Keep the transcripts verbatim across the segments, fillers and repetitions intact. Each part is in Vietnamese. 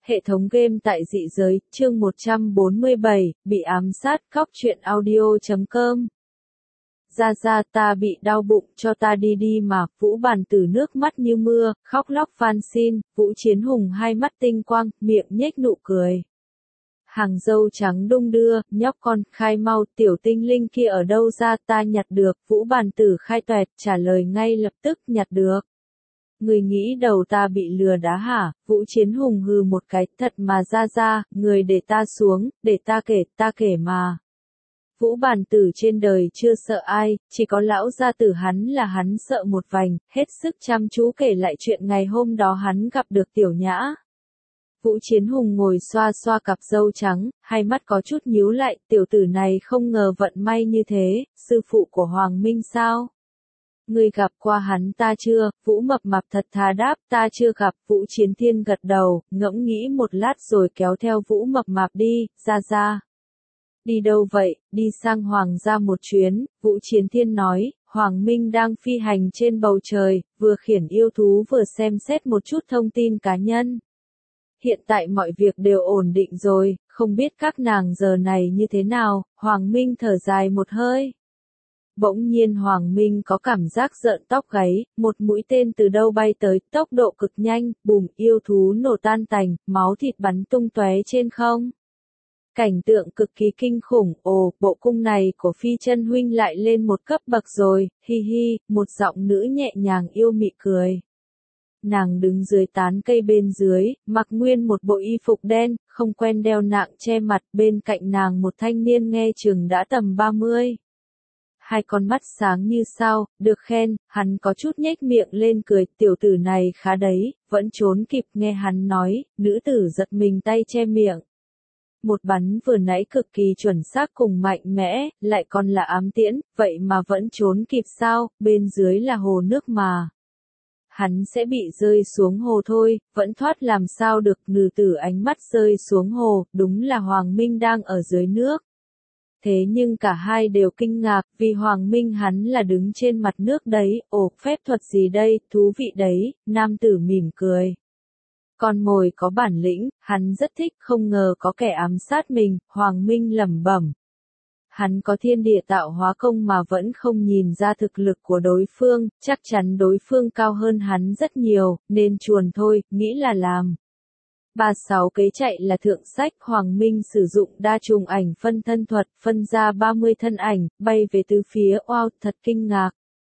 Hệ thống game tại dị giới, chương một trăm bốn mươi bảy, bị ám sát, khóc chuyện audio chấm com. Ra ra ta bị đau bụng, cho ta đi đi mà, Vũ Bản Tử nước mắt như mưa, khóc lóc van xin, Vũ Chiến Hùng hai mắt tinh quang, miệng nhếch nụ cười. Hàng dâu trắng đung đưa, nhóc con, khai mau, tiểu tinh linh kia ở đâu ra, ta nhặt được, Vũ Bản Tử khai toẹt, trả lời ngay lập tức, nhặt được. Người nghĩ đầu ta bị lừa đá hả? Vũ Chiến Hùng hừ một cái, thật mà ra ra, người để ta xuống, để ta kể, ta kể mà. Vũ Bản Tử trên đời chưa sợ ai, chỉ có lão gia tử hắn là hắn sợ một vành, hết sức chăm chú kể lại chuyện ngày hôm đó hắn gặp được Tiểu Nhã. Vũ Chiến Hùng ngồi xoa xoa cặp râu trắng, hai mắt có chút nhíu lại, tiểu tử này không ngờ vận may như thế, sư phụ của Hoàng Minh sao? Ngươi gặp qua hắn ta chưa? Vũ Mập Mạp thật thà đáp, ta chưa gặp. Vũ Chiến Thiên gật đầu, ngẫm nghĩ một lát rồi kéo theo Vũ Mập Mạp đi, ra ra. Đi đâu vậy? Đi sang Hoàng gia một chuyến, Vũ Chiến Thiên nói, Hoàng Minh đang phi hành trên bầu trời, vừa khiển yêu thú vừa xem xét một chút thông tin cá nhân. Hiện tại mọi việc đều ổn định rồi, không biết các nàng giờ này như thế nào, Hoàng Minh thở dài một hơi. Bỗng nhiên Hoàng Minh có cảm giác rợn tóc gáy, một mũi tên từ đâu bay tới, tốc độ cực nhanh, bùm, yêu thú nổ tan tành, máu thịt bắn tung tóe trên không. Cảnh tượng cực kỳ kinh khủng, ồ, bộ cung này của Phi Chân huynh lại lên một cấp bậc rồi, hi hi, một giọng nữ nhẹ nhàng yêu mị cười. Nàng đứng dưới tán cây bên dưới, mặc nguyên một bộ y phục đen, không quen đeo nạng che mặt, bên cạnh nàng một thanh niên nghe chừng đã tầm ba mươi. Hai con mắt sáng như sao, được khen, hắn có chút nhếch miệng lên cười, tiểu tử này khá đấy, vẫn trốn kịp nghe hắn nói, nữ tử giật mình tay che miệng. Một bắn vừa nãy cực kỳ chuẩn xác cùng mạnh mẽ, lại còn là ám tiễn, vậy mà vẫn trốn kịp sao, bên dưới là hồ nước mà. Hắn sẽ bị rơi xuống hồ thôi, vẫn thoát làm sao được, nữ tử ánh mắt rơi xuống hồ, đúng là Hoàng Minh đang ở dưới nước. Thế nhưng cả hai đều kinh ngạc, vì Hoàng Minh hắn là đứng trên mặt nước đấy, ồ, phép thuật gì đây, thú vị đấy, nam tử mỉm cười. Con mồi có bản lĩnh, hắn rất thích, không ngờ có kẻ ám sát mình, Hoàng Minh lẩm bẩm. Hắn có thiên địa tạo hóa công mà vẫn không nhìn ra thực lực của đối phương, chắc chắn đối phương cao hơn hắn rất nhiều, nên chuồn thôi, nghĩ là làm. ba sáu kế chạy là thượng sách, Hoàng Minh sử dụng đa trùng ảnh phân thân thuật, phân ra ba mươi thân ảnh, bay về từ phía, wow, thật kinh ngạc.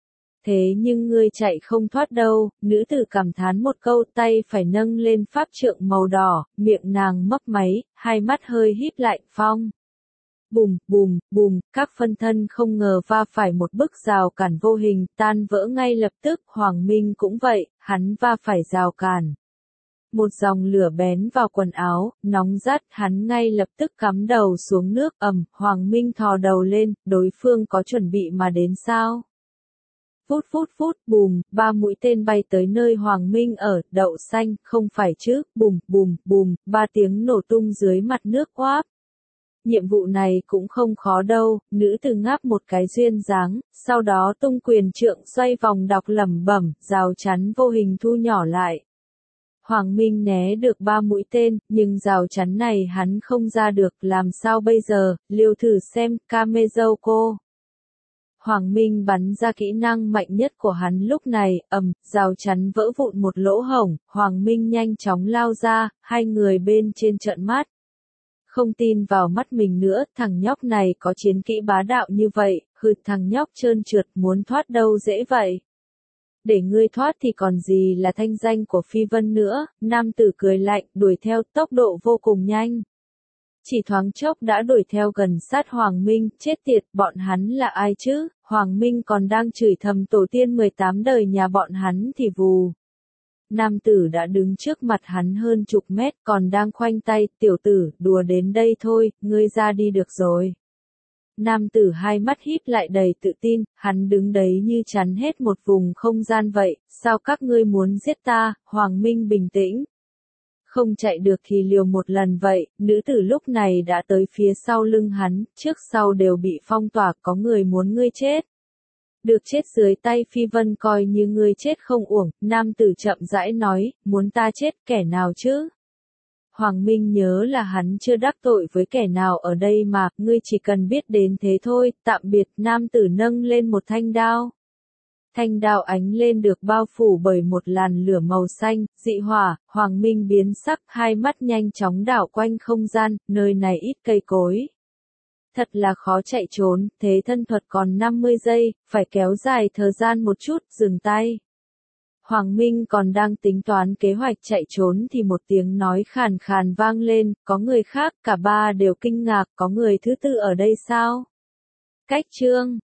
Thế nhưng ngươi chạy không thoát đâu, nữ tử cảm thán một câu, tay phải nâng lên pháp trượng màu đỏ, miệng nàng mấp máy, hai mắt hơi híp lại, phong. Bùm, bùm, bùm, các phân thân không ngờ va phải một bức rào cản vô hình, tan vỡ ngay lập tức, Hoàng Minh cũng vậy, hắn va phải rào cản. Một dòng lửa bén vào quần áo, nóng rát, hắn ngay lập tức cắm đầu xuống nước, ầm, Hoàng Minh thò đầu lên, đối phương có chuẩn bị mà đến sao? Phút phút phút, bùm, ba mũi tên bay tới nơi Hoàng Minh ở, đậu xanh, không phải chứ, bùm, bùm, bùm, ba tiếng nổ tung dưới mặt nước oáp. Nhiệm vụ này cũng không khó đâu, nữ tử ngáp một cái duyên dáng, sau đó tung quyền trượng xoay vòng đọc lẩm bẩm, rào chắn vô hình thu nhỏ lại. Hoàng Minh né được ba mũi tên, nhưng rào chắn này hắn không ra được, làm sao bây giờ, liều thử xem, Kamezouko. Hoàng Minh bắn ra kỹ năng mạnh nhất của hắn lúc này, ầm, rào chắn vỡ vụn một lỗ hổng, Hoàng Minh nhanh chóng lao ra, hai người bên trên trợn mắt. Không tin vào mắt mình nữa, thằng nhóc này có chiến kỹ bá đạo như vậy, hừ, thằng nhóc trơn trượt muốn thoát đâu dễ vậy. Để ngươi thoát thì còn gì là thanh danh của Phi Vân nữa, nam tử cười lạnh, đuổi theo tốc độ vô cùng nhanh. Chỉ thoáng chốc đã đuổi theo gần sát Hoàng Minh, chết tiệt, bọn hắn là ai chứ, Hoàng Minh còn đang chửi thầm tổ tiên mười tám đời nhà bọn hắn thì vù. Nam tử đã đứng trước mặt hắn hơn chục mét, còn đang khoanh tay, tiểu tử, đùa đến đây thôi, ngươi ra đi được rồi. Nam tử hai mắt híp lại đầy tự tin, hắn đứng đấy như chắn hết một vùng không gian vậy, sao các ngươi muốn giết ta, Hoàng Minh bình tĩnh. Không chạy được thì liều một lần vậy, nữ tử lúc này đã tới phía sau lưng hắn, trước sau đều bị phong tỏa, có người muốn ngươi chết. Được chết dưới tay Phi Vân coi như ngươi chết không uổng, nam tử chậm rãi nói, muốn ta chết kẻ nào chứ? Hoàng Minh nhớ là hắn chưa đắc tội với kẻ nào ở đây mà, ngươi chỉ cần biết đến thế thôi, tạm biệt. Nam tử nâng lên một thanh đao. Thanh đao ánh lên được bao phủ bởi một làn lửa màu xanh, dị hỏa. Hoàng Minh biến sắc, hai mắt nhanh chóng đảo quanh không gian, nơi này ít cây cối. Thật là khó chạy trốn, thế thân thuật còn năm mươi giây, phải kéo dài thời gian một chút, dừng tay. Hoàng Minh còn đang tính toán kế hoạch chạy trốn thì một tiếng nói khàn khàn vang lên, có người khác, cả ba đều kinh ngạc, có người thứ tư ở đây sao? Cách chương